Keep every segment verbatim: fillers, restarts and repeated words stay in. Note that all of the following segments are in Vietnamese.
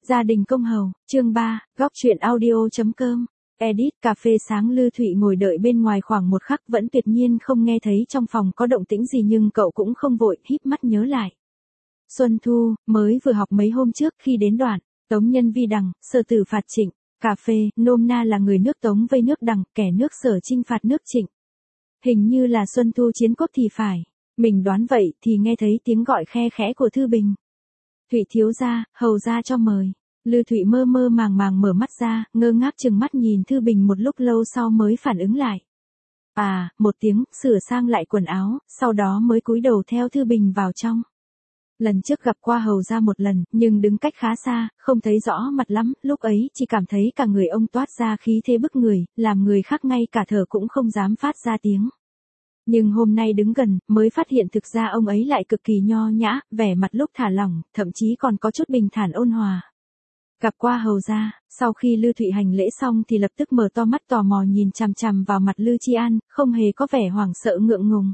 Gia đình công hầu, chương ba, góc truyện audio.com. Edit. Cà phê sáng. Lư Thụy ngồi đợi bên ngoài khoảng một khắc vẫn tuyệt nhiên không nghe thấy trong phòng có động tĩnh gì, nhưng cậu cũng không vội, híp mắt nhớ lại. Xuân Thu, mới vừa học mấy hôm trước khi đến đoạn, Tống Nhân Vi Đằng, Sở Tử phạt Trịnh. Cà phê, nôm na là người nước Tống vây nước Đằng, kẻ nước Sở chinh phạt nước Trịnh. Hình như là Xuân Thu chiến quốc thì phải. Mình đoán vậy thì nghe thấy tiếng gọi khe khẽ của Thư Bình. Thụy thiếu gia, hầu gia cho mời. Lư Thụy mơ mơ màng màng mở mắt ra, ngơ ngác chừng mắt nhìn Thư Bình một lúc lâu sau mới phản ứng lại. À, một tiếng, sửa sang lại quần áo, sau đó mới cúi đầu theo Thư Bình vào trong. Lần trước gặp qua hầu gia một lần, nhưng đứng cách khá xa, không thấy rõ mặt lắm, lúc ấy chỉ cảm thấy cả người ông toát ra khí thế bức người, làm người khác ngay cả thở cũng không dám phát ra tiếng. Nhưng hôm nay đứng gần, mới phát hiện thực ra ông ấy lại cực kỳ nho nhã, vẻ mặt lúc thả lỏng, thậm chí còn có chút bình thản ôn hòa. Gặp qua hầu gia, sau khi Lư Thụy hành lễ xong thì lập tức mở to mắt tò mò nhìn chằm chằm vào mặt Lư Chi An, không hề có vẻ hoảng sợ ngượng ngùng.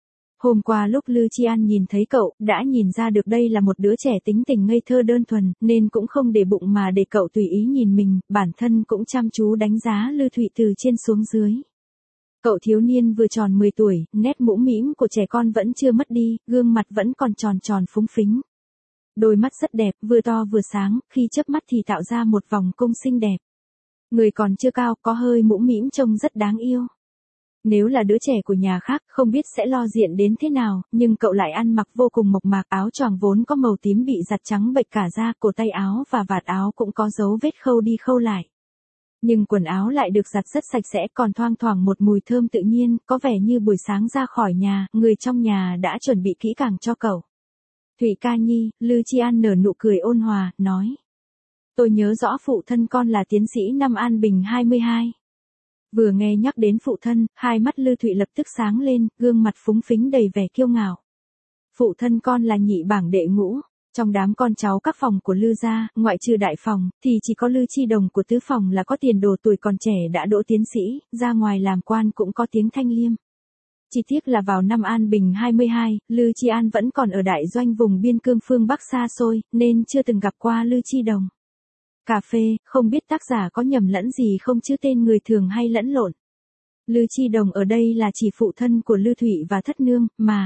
Hôm qua lúc Lư Chi An nhìn thấy cậu, đã nhìn ra được đây là một đứa trẻ tính tình ngây thơ đơn thuần, nên cũng không để bụng mà để cậu tùy ý nhìn mình, bản thân cũng chăm chú đánh giá Lư Thụy từ trên xuống dưới. Cậu thiếu niên vừa tròn mười tuổi, nét mũm mĩm của trẻ con vẫn chưa mất đi, gương mặt vẫn còn tròn tròn phúng phính. Đôi mắt rất đẹp, vừa to vừa sáng, khi chớp mắt thì tạo ra một vòng cung xinh đẹp. Người còn chưa cao, có hơi mũm mĩm trông rất đáng yêu. Nếu là đứa trẻ của nhà khác, không biết sẽ lo diện đến thế nào, nhưng cậu lại ăn mặc vô cùng mộc mạc, áo choàng vốn có màu tím bị giặt trắng bệch cả da, cổ tay áo và vạt áo cũng có dấu vết khâu đi khâu lại. Nhưng quần áo lại được giặt rất sạch sẽ, còn thoang thoảng một mùi thơm tự nhiên, có vẻ như buổi sáng ra khỏi nhà, người trong nhà đã chuẩn bị kỹ càng cho cậu. Thụy ca nhi, Lư Chi An nở nụ cười ôn hòa, nói. Tôi nhớ rõ phụ thân con là tiến sĩ năm An Bình hai mươi hai. Vừa nghe nhắc đến phụ thân, hai mắt Lư Thụy lập tức sáng lên, gương mặt phúng phính đầy vẻ kiêu ngạo. Phụ thân con là nhị bảng đệ ngũ. Trong đám con cháu các phòng của Lư gia, ngoại trừ đại phòng, thì chỉ có Lư Chi Đồng của tứ phòng là có tiền đồ, tuổi còn trẻ đã đỗ tiến sĩ, ra ngoài làm quan cũng có tiếng thanh liêm. Chỉ tiếc là vào năm An Bình hai mươi hai, Lư Chi An vẫn còn ở đại doanh vùng biên cương phương Bắc xa xôi, nên chưa từng gặp qua Lư Chi Đồng. Cà phê, không biết tác giả có nhầm lẫn gì không chứ tên người thường hay lẫn lộn. Lư Chi Đồng ở đây là chỉ phụ thân của Lư Thụy và thất nương, mà.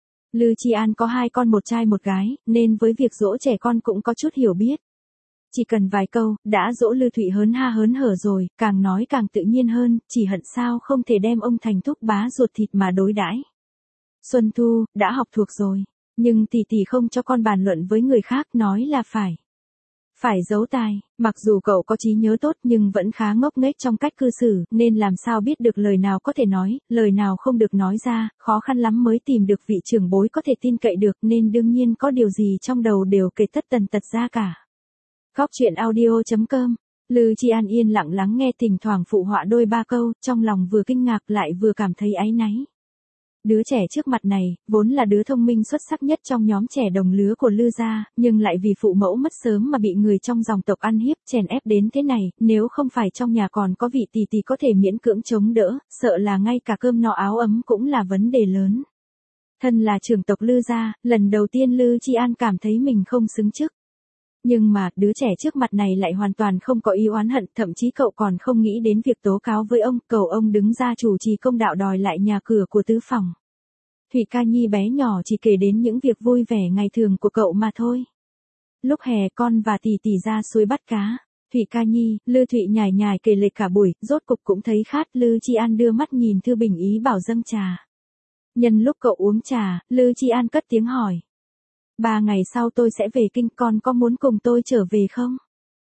Lư Chi An có hai con một trai một gái, nên với việc dỗ trẻ con cũng có chút hiểu biết. Chỉ cần vài câu, đã dỗ Lư Thụy hớn ha hớn hở rồi, càng nói càng tự nhiên hơn, chỉ hận sao không thể đem ông thành thúc bá ruột thịt mà đối đãi. Xuân Thu, đã học thuộc rồi, nhưng tỷ tỷ không cho con bàn luận với người khác, nói là phải. Phải giấu tài, mặc dù cậu có trí nhớ tốt nhưng vẫn khá ngốc nghếch trong cách cư xử, nên làm sao biết được lời nào có thể nói, lời nào không được nói ra, khó khăn lắm mới tìm được vị trưởng bối có thể tin cậy được, nên đương nhiên có điều gì trong đầu đều kể tất tần tật ra cả. Góc truyện audio.com. Lư Chi An yên lặng lắng nghe, thỉnh thoảng phụ họa đôi ba câu, trong lòng vừa kinh ngạc lại vừa cảm thấy áy náy. Đứa trẻ trước mặt này, vốn là đứa thông minh xuất sắc nhất trong nhóm trẻ đồng lứa của Lư gia, nhưng lại vì phụ mẫu mất sớm mà bị người trong dòng tộc ăn hiếp, chèn ép đến thế này, nếu không phải trong nhà còn có vị tỷ tỷ có thể miễn cưỡng chống đỡ, sợ là ngay cả cơm no áo ấm cũng là vấn đề lớn. Thân là trưởng tộc Lư gia, lần đầu tiên Lư Chi An cảm thấy mình không xứng chức. Nhưng mà, đứa trẻ trước mặt này lại hoàn toàn không có ý oán hận, thậm chí cậu còn không nghĩ đến việc tố cáo với ông, cầu ông đứng ra chủ trì công đạo đòi lại nhà cửa của tứ phòng. Thụy ca nhi bé nhỏ chỉ kể đến những việc vui vẻ ngày thường của cậu mà thôi. Lúc hè con và tỷ tỷ ra suối bắt cá. Thụy ca nhi, Lư Thụy nhài nhài kể lể cả buổi, rốt cục cũng thấy khát. Lư Chi An đưa mắt nhìn Thư Bình ý bảo dâng trà. Nhân lúc cậu uống trà, Lư Chi An cất tiếng hỏi. Ba ngày sau tôi sẽ về kinh, con có muốn cùng tôi trở về không?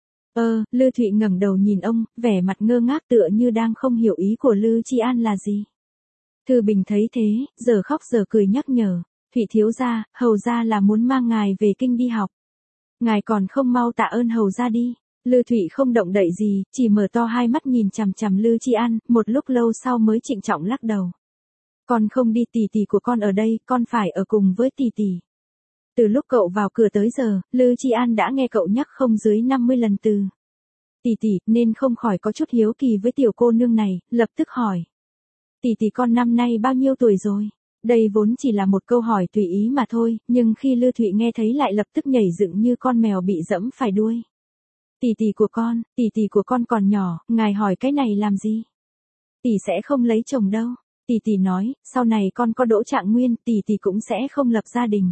Ơ, Lư Thụy ngẩng đầu nhìn ông, vẻ mặt ngơ ngác tựa như đang không hiểu ý của Lư Chi An là gì. Thư Bình thấy thế, giờ khóc giờ cười nhắc nhở. Thụy thiếu gia, hầu gia là muốn mang ngài về kinh đi học. Ngài còn không mau tạ ơn hầu gia đi. Lư Thụy không động đậy gì, chỉ mở to hai mắt nhìn chằm chằm Lư Chi An, một lúc lâu sau mới trịnh trọng lắc đầu. Con không đi, tỷ tỷ của con ở đây, con phải ở cùng với tỷ tỷ. Từ lúc cậu vào cửa tới giờ, Lư Chi An đã nghe cậu nhắc không dưới năm mươi lần từ tỷ tỷ, nên không khỏi có chút hiếu kỳ với tiểu cô nương này, lập tức hỏi. Tỷ tỷ con năm nay bao nhiêu tuổi rồi? Đây vốn chỉ là một câu hỏi tùy ý mà thôi, nhưng khi Lư Thụy nghe thấy lại lập tức nhảy dựng như con mèo bị dẫm phải đuôi. Tỷ tỷ của con, tỷ tỷ của con còn nhỏ, ngài hỏi cái này làm gì? Tỷ sẽ không lấy chồng đâu. Tỷ tỷ nói, sau này con có đỗ trạng nguyên, tỷ tỷ cũng sẽ không lập gia đình.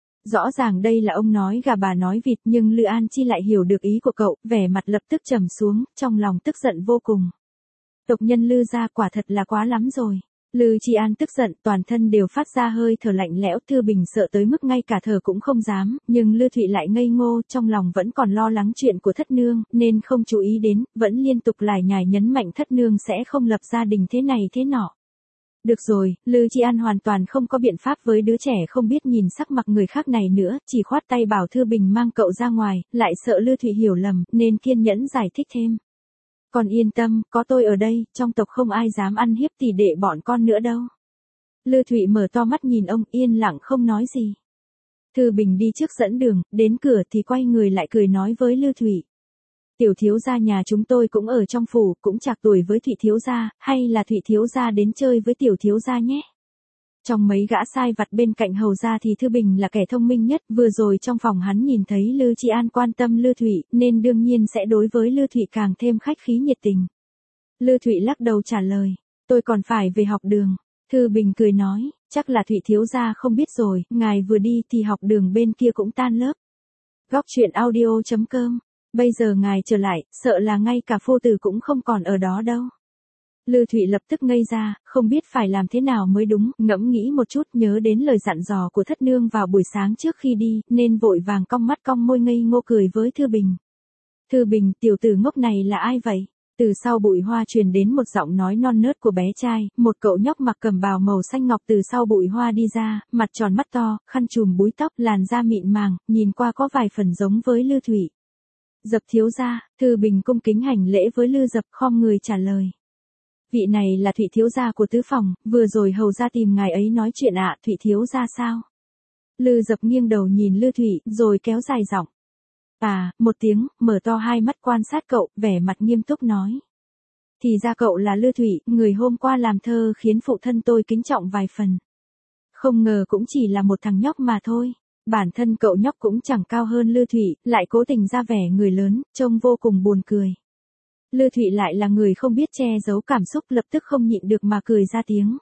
Rõ ràng đây là ông nói gà bà nói vịt, nhưng Lư An Chi lại hiểu được ý của cậu, vẻ mặt lập tức trầm xuống, trong lòng tức giận vô cùng. Tộc nhân Lư gia quả thật là quá lắm rồi. Lư Chi An tức giận, toàn thân đều phát ra hơi thở lạnh lẽo, Thư Bình sợ tới mức ngay cả thở cũng không dám, nhưng Lư Thụy lại ngây ngô, trong lòng vẫn còn lo lắng chuyện của thất nương, nên không chú ý đến, vẫn liên tục lải nhải nhấn mạnh thất nương sẽ không lập gia đình thế này thế nọ. Được rồi, Lư Chi An hoàn toàn không có biện pháp với đứa trẻ không biết nhìn sắc mặt người khác này nữa, chỉ khoát tay bảo Thư Bình mang cậu ra ngoài, lại sợ Lư Thụy hiểu lầm, nên kiên nhẫn giải thích thêm. Con yên tâm, có tôi ở đây, trong tộc không ai dám ăn hiếp tỷ đệ bọn con nữa đâu. Lư Thụy mở to mắt nhìn ông, yên lặng không nói gì. Thư Bình đi trước dẫn đường, đến cửa thì quay người lại cười nói với Lư Thụy. Tiểu thiếu gia nhà chúng tôi cũng ở trong phủ, cũng chạc tuổi với Thụy thiếu gia, hay là Thụy thiếu gia đến chơi với tiểu thiếu gia nhé. Trong mấy gã sai vặt bên cạnh hầu gia thì Thư Bình là kẻ thông minh nhất, vừa rồi trong phòng hắn nhìn thấy Lư Chi An quan tâm Lư Thụy, nên đương nhiên sẽ đối với Lư Thụy càng thêm khách khí nhiệt tình. Lư Thụy lắc đầu trả lời, tôi còn phải về học đường. Thư Bình cười nói, chắc là Thụy thiếu gia không biết rồi, ngài vừa đi thì học đường bên kia cũng tan lớp. Góc truyện audio chấm com, bây giờ ngài trở lại, sợ là ngay cả phu tử cũng không còn ở đó đâu. Lư Thụy lập tức ngây ra, không biết phải làm thế nào mới đúng, ngẫm nghĩ một chút nhớ đến lời dặn dò của thất nương vào buổi sáng trước khi đi, nên vội vàng cong mắt cong môi ngây ngô cười với Thư Bình. Thư Bình, tiểu tử ngốc này là ai vậy? Từ sau bụi hoa truyền đến một giọng nói non nớt của bé trai, một cậu nhóc mặc cẩm bào màu xanh ngọc từ sau bụi hoa đi ra, mặt tròn mắt to, khăn trùm búi tóc, làn da mịn màng, nhìn qua có vài phần giống với Lư Thụy. Dập thiếu gia, Thư Bình cung kính hành lễ với Lư Dập, khom người trả lời. Vị này là Thụy thiếu gia của tứ phòng, vừa rồi hầu gia tìm ngài ấy nói chuyện ạ, à, Thụy thiếu gia sao? Lư Dập nghiêng đầu nhìn Lư Thụy, rồi kéo dài giọng. À, một tiếng, mở to hai mắt quan sát cậu, vẻ mặt nghiêm túc nói. Thì ra cậu là Lư Thụy, người hôm qua làm thơ khiến phụ thân tôi kính trọng vài phần. Không ngờ cũng chỉ là một thằng nhóc mà thôi. Bản thân cậu nhóc cũng chẳng cao hơn Lư Thụy, lại cố tình ra vẻ người lớn, trông vô cùng buồn cười. Lư Thụy lại là người không biết che giấu cảm xúc, lập tức không nhịn được mà cười ra tiếng.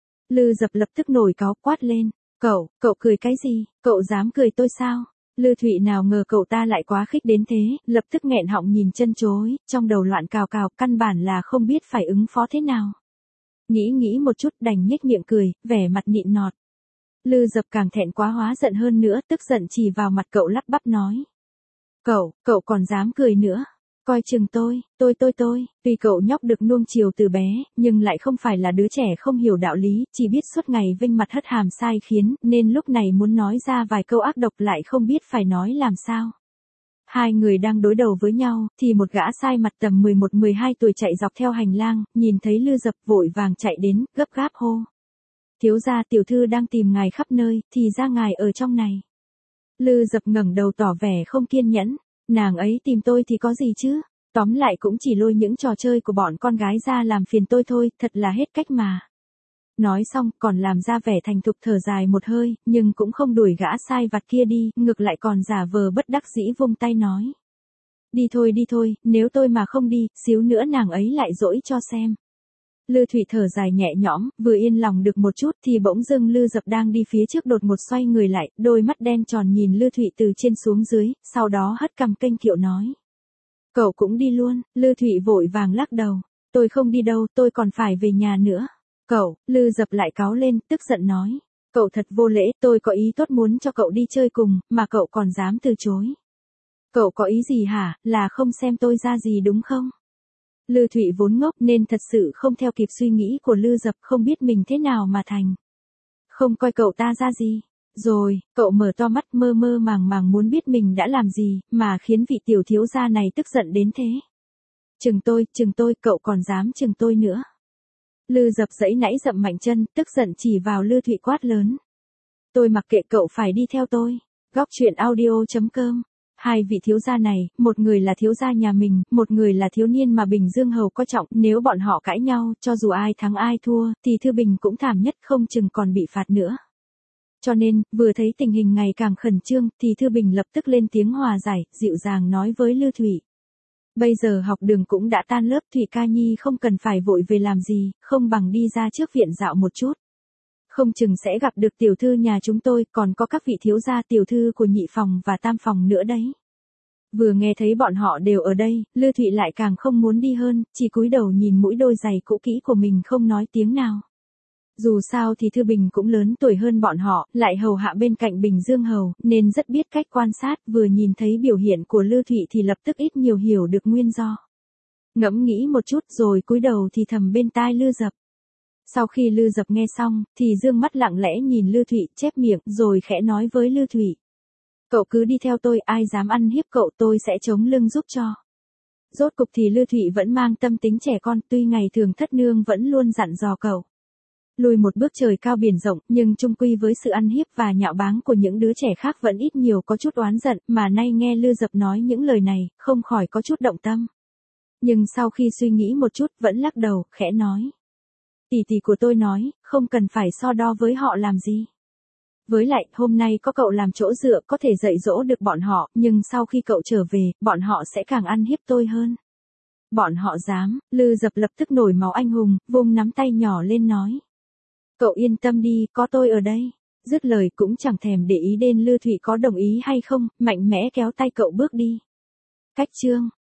Lư Dập lập tức nổi cáu quát lên. Cậu, cậu cười cái gì, cậu dám cười tôi sao? Lư Thụy nào ngờ cậu ta lại quá khích đến thế, lập tức nghẹn họng nhìn chân chối, trong đầu loạn cào cào, căn bản là không biết phải ứng phó thế nào. Nghĩ nghĩ một chút đành nhếch miệng cười, vẻ mặt nịn nọt. Lư Dập càng thẹn quá hóa giận hơn nữa, tức giận chỉ vào mặt cậu lắp bắp nói. Cậu, cậu còn dám cười nữa. Coi chừng tôi, tôi tôi tôi, tuy cậu nhóc được nuông chiều từ bé, nhưng lại không phải là đứa trẻ không hiểu đạo lý, chỉ biết suốt ngày vênh mặt hất hàm sai khiến, nên lúc này muốn nói ra vài câu ác độc lại không biết phải nói làm sao. Hai người đang đối đầu với nhau, thì một gã sai mặt tầm mười một mười hai tuổi chạy dọc theo hành lang, nhìn thấy Lư Dập vội vàng chạy đến, gấp gáp hô. Thiếu gia tiểu thư đang tìm ngài khắp nơi, thì ra ngài ở trong này. Lư Dập ngẩng đầu tỏ vẻ không kiên nhẫn. Nàng ấy tìm tôi thì có gì chứ? Tóm lại cũng chỉ lôi những trò chơi của bọn con gái ra làm phiền tôi thôi, thật là hết cách mà. Nói xong, còn làm ra vẻ thành thục thở dài một hơi, nhưng cũng không đuổi gã sai vặt kia đi, ngược lại còn giả vờ bất đắc dĩ vung tay nói. Đi thôi đi thôi, nếu tôi mà không đi, xíu nữa nàng ấy lại dỗi cho xem. Lư Thụy thở dài nhẹ nhõm, vừa yên lòng được một chút thì bỗng dưng Lư Dập đang đi phía trước đột một xoay người lại, đôi mắt đen tròn nhìn Lư Thụy từ trên xuống dưới, sau đó hất cằm kênh kiệu nói. Cậu cũng đi luôn, Lư Thụy vội vàng lắc đầu. Tôi không đi đâu, tôi còn phải về nhà nữa. Cậu, Lư Dập lại cáu lên, tức giận nói. Cậu thật vô lễ, tôi có ý tốt muốn cho cậu đi chơi cùng, mà cậu còn dám từ chối. Cậu có ý gì hả, là không xem tôi ra gì đúng không? Lư Thụy vốn ngốc nên thật sự không theo kịp suy nghĩ của Lư Dập, không biết mình thế nào mà thành. Không coi cậu ta ra gì. Rồi, cậu mở to mắt mơ mơ màng màng muốn biết mình đã làm gì, mà khiến vị tiểu thiếu gia này tức giận đến thế. Chừng tôi, chừng tôi, cậu còn dám chừng tôi nữa. Lư Dập giãy nãy dậm mạnh chân, tức giận chỉ vào Lư Thụy quát lớn. Tôi mặc kệ cậu phải đi theo tôi. Góc truyện audio chấm com. Hai vị thiếu gia này, một người là thiếu gia nhà mình, một người là thiếu niên mà Bình Dương Hầu coi trọng, nếu bọn họ cãi nhau, cho dù ai thắng ai thua, thì Thư Bình cũng thảm nhất không chừng còn bị phạt nữa. Cho nên, vừa thấy tình hình ngày càng khẩn trương, thì Thư Bình lập tức lên tiếng hòa giải, dịu dàng nói với Lư Thụy. Bây giờ học đường cũng đã tan lớp, Thủy Ca Nhi không cần phải vội về làm gì, không bằng đi ra trước viện dạo một chút. Không chừng sẽ gặp được tiểu thư nhà chúng tôi, còn có các vị thiếu gia tiểu thư của nhị phòng và tam phòng nữa đấy. Vừa nghe thấy bọn họ đều ở đây, Lư Thụy lại càng không muốn đi hơn, chỉ cúi đầu nhìn mũi đôi giày cũ kỹ của mình không nói tiếng nào. Dù sao thì Thư Bình cũng lớn tuổi hơn bọn họ, lại hầu hạ bên cạnh Bình Dương Hầu, nên rất biết cách quan sát, vừa nhìn thấy biểu hiện của Lư Thụy thì lập tức ít nhiều hiểu được nguyên do. Ngẫm nghĩ một chút rồi cúi đầu thì thầm bên tai Lư Dập. Sau khi Lư Dập nghe xong, thì dương mắt lặng lẽ nhìn Lư Thụy, chép miệng, rồi khẽ nói với Lư Thụy. Cậu cứ đi theo tôi, ai dám ăn hiếp cậu tôi sẽ chống lưng giúp cho. Rốt cục thì Lư Thụy vẫn mang tâm tính trẻ con, tuy ngày thường thất nương vẫn luôn dặn dò cậu. Lùi một bước trời cao biển rộng, nhưng chung quy với sự ăn hiếp và nhạo báng của những đứa trẻ khác vẫn ít nhiều có chút oán giận, mà nay nghe Lư Dập nói những lời này, không khỏi có chút động tâm. Nhưng sau khi suy nghĩ một chút, vẫn lắc đầu, khẽ nói. Tỷ tỷ của tôi nói, không cần phải so đo với họ làm gì. Với lại, hôm nay có cậu làm chỗ dựa có thể dạy dỗ được bọn họ, nhưng sau khi cậu trở về, bọn họ sẽ càng ăn hiếp tôi hơn. Bọn họ dám, Lư Dập lập tức nổi máu anh hùng, vung nắm tay nhỏ lên nói. Cậu yên tâm đi, có tôi ở đây. Dứt lời cũng chẳng thèm để ý đến Lư Thụy có đồng ý hay không, mạnh mẽ kéo tay cậu bước đi. Cách chương